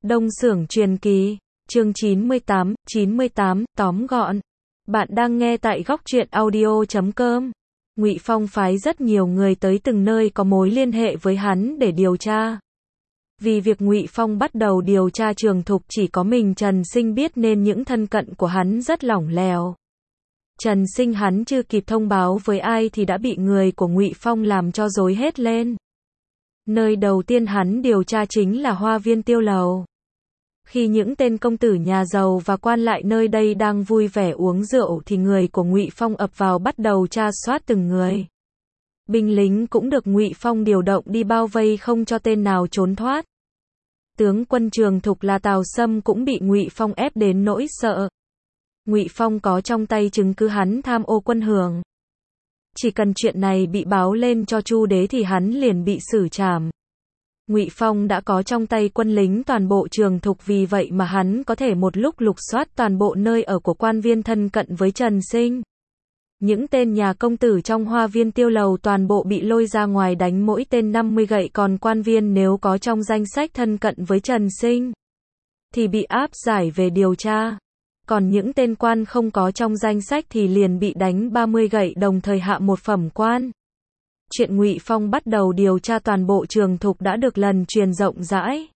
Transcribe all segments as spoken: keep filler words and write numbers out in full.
Đông Xưởng Truyền Kỳ, chương chín mươi tám, chín mươi tám, tóm gọn. Bạn đang nghe tại góc truyện audio chấm com. Ngụy Phong phái rất nhiều người tới từng nơi có mối liên hệ với hắn để điều tra. Vì việc Ngụy Phong bắt đầu điều tra Trường Thục chỉ có mình Trần Sinh biết nên những thân cận của hắn rất lỏng lẻo. Trần Sinh hắn chưa kịp thông báo với ai thì đã bị người của Ngụy Phong làm cho rối hết lên. Nơi đầu tiên hắn điều tra chính là Hoa Viên Tiêu Lầu. Khi những tên công tử nhà giàu và quan lại nơi đây đang vui vẻ uống rượu thì người của Ngụy Phong ập vào bắt đầu tra soát từng người. Binh lính cũng được Ngụy Phong điều động đi bao vây không cho tên nào trốn thoát. Tướng quân Trường Thục là Tào Sâm cũng bị Ngụy Phong ép đến nỗi sợ. Ngụy Phong có trong tay chứng cứ hắn tham ô quân hưởng. Chỉ cần chuyện này bị báo lên cho Chu đế thì hắn liền bị xử trảm. Ngụy Phong đã có trong tay quân lính toàn bộ Trường Thục, vì vậy mà hắn có thể một lúc lục soát toàn bộ nơi ở của quan viên thân cận với Trần Sinh. Những tên nhà công tử trong Hoa Viên Tiêu Lầu toàn bộ bị lôi ra ngoài đánh mỗi tên năm mươi gậy, còn quan viên nếu có trong danh sách thân cận với Trần Sinh thì bị áp giải về điều tra. Còn những tên quan không có trong danh sách thì liền bị đánh ba mươi gậy, đồng thời hạ một phẩm quan. Chuyện Ngụy Phong bắt đầu điều tra toàn bộ Trường Thục đã được lần truyền rộng rãi.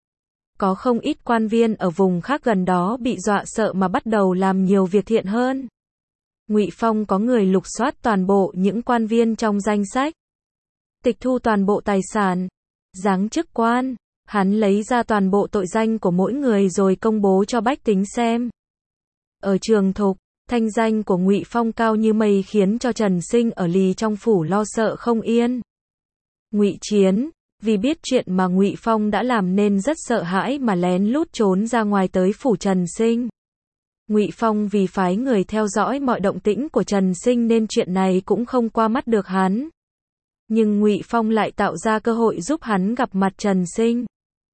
Có không ít quan viên ở vùng khác gần đó bị dọa sợ mà bắt đầu làm nhiều việc thiện hơn. Ngụy Phong có người lục soát toàn bộ những quan viên trong danh sách, tịch thu toàn bộ tài sản, giáng chức quan. Hắn lấy ra toàn bộ tội danh của mỗi người rồi công bố cho bách tính xem. Ở Trường Thục, thanh danh của Ngụy Phong cao như mây khiến cho Trần Sinh ở lì trong phủ lo sợ không yên. Ngụy Chiến, vì biết chuyện mà Ngụy Phong đã làm nên rất sợ hãi mà lén lút trốn ra ngoài tới phủ Trần Sinh. Ngụy Phong vì phái người theo dõi mọi động tĩnh của Trần Sinh nên chuyện này cũng không qua mắt được hắn. Nhưng Ngụy Phong lại tạo ra cơ hội giúp hắn gặp mặt Trần Sinh.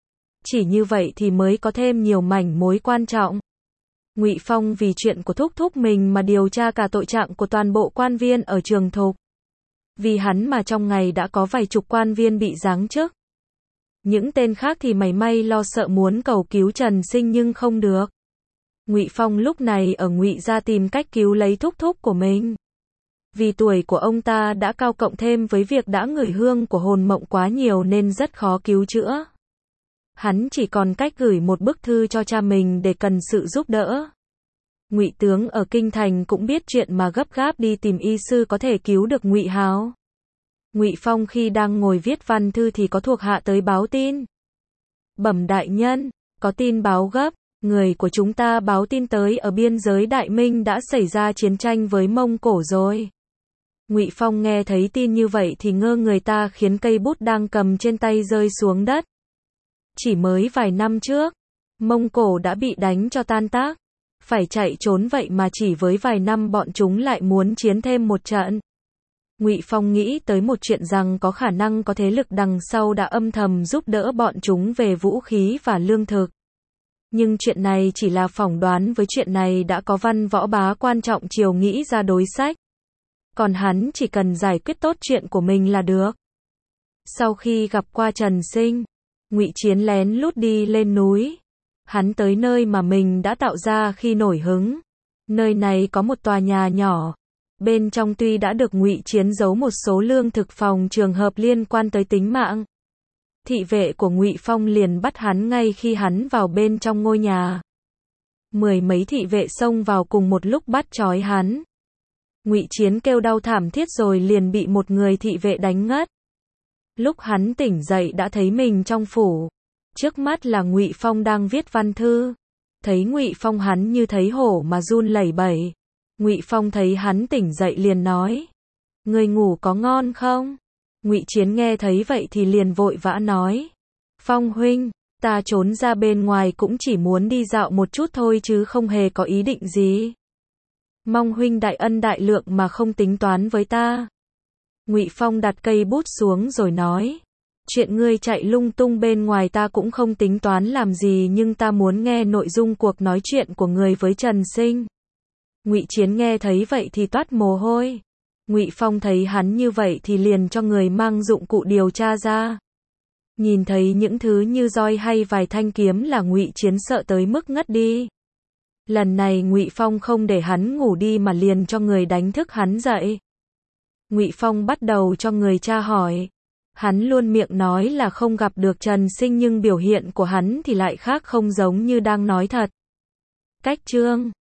Chỉ như vậy thì mới có thêm nhiều manh mối quan trọng. Ngụy Phong vì chuyện của thúc thúc mình mà điều tra cả tội trạng của toàn bộ quan viên ở Trường Thục. Vì hắn mà trong ngày đã có vài chục quan viên bị giáng chức. Những tên khác thì mảy may lo sợ muốn cầu cứu Trần Sinh nhưng không được. Ngụy Phong lúc này ở Ngụy gia tìm cách cứu lấy thúc thúc của mình. Vì tuổi của ông ta đã cao, cộng thêm với việc đã ngửi hương của hồn mộng quá nhiều nên rất khó cứu chữa. Hắn chỉ còn cách gửi một bức thư cho cha mình để cần sự giúp đỡ. Ngụy tướng ở kinh thành cũng biết chuyện mà gấp gáp đi tìm y sư có thể cứu được Ngụy Háo. Ngụy Phong khi đang ngồi viết văn thư thì có thuộc hạ tới báo tin. Bẩm đại nhân, có tin báo gấp, người của chúng ta báo tin tới ở biên giới Đại Minh đã xảy ra chiến tranh với Mông Cổ rồi. Ngụy Phong nghe thấy tin như vậy thì ngơ người ta, khiến cây bút đang cầm trên tay rơi xuống đất. Chỉ mới vài năm trước, Mông Cổ đã bị đánh cho tan tác, phải chạy trốn, vậy mà chỉ với vài năm bọn chúng lại muốn chiến thêm một trận. Ngụy Phong nghĩ tới một chuyện rằng có khả năng có thế lực đằng sau đã âm thầm giúp đỡ bọn chúng về vũ khí và lương thực. Nhưng chuyện này chỉ là phỏng đoán, với chuyện này đã có văn võ bá quan trọng triều nghĩ ra đối sách. Còn hắn chỉ cần giải quyết tốt chuyện của mình là được. Sau khi gặp qua Trần Sinh, Ngụy Chiến lén lút đi lên núi. Hắn tới nơi mà mình đã tạo ra khi nổi hứng. Nơi này có một tòa nhà nhỏ. Bên trong tuy đã được Ngụy Chiến giấu một số lương thực phòng trường hợp liên quan tới tính mạng. Thị vệ của Ngụy Phong liền bắt hắn ngay khi hắn vào bên trong ngôi nhà. Mười mấy thị vệ xông vào cùng một lúc bắt trói hắn. Ngụy Chiến kêu đau thảm thiết rồi liền bị một người thị vệ đánh ngất. Lúc hắn tỉnh dậy đã thấy mình trong phủ. Trước mắt là Ngụy Phong đang viết văn thư. Thấy Ngụy Phong hắn như thấy hổ mà run lẩy bẩy. Ngụy Phong thấy hắn tỉnh dậy liền nói: "Người ngủ có ngon không?" Ngụy Chiến nghe thấy vậy thì liền vội vã nói: "Phong huynh, ta trốn ra bên ngoài cũng chỉ muốn đi dạo một chút thôi chứ không hề có ý định gì. Mong huynh đại ân đại lượng mà không tính toán với ta." Ngụy Phong đặt cây bút xuống rồi nói: "Chuyện ngươi chạy lung tung bên ngoài ta cũng không tính toán làm gì, nhưng ta muốn nghe nội dung cuộc nói chuyện của người với Trần Sinh." Ngụy Chiến nghe thấy vậy thì toát mồ hôi. Ngụy Phong thấy hắn như vậy thì liền cho người mang dụng cụ điều tra ra. Nhìn thấy những thứ như roi hay vài thanh kiếm là Ngụy Chiến sợ tới mức ngất đi. Lần này Ngụy Phong không để hắn ngủ đi mà liền cho người đánh thức hắn dậy. Ngụy Phong bắt đầu cho người tra hỏi. Hắn luôn miệng nói là không gặp được Trần Sinh nhưng biểu hiện của hắn thì lại khác, không giống như đang nói thật. Cách chương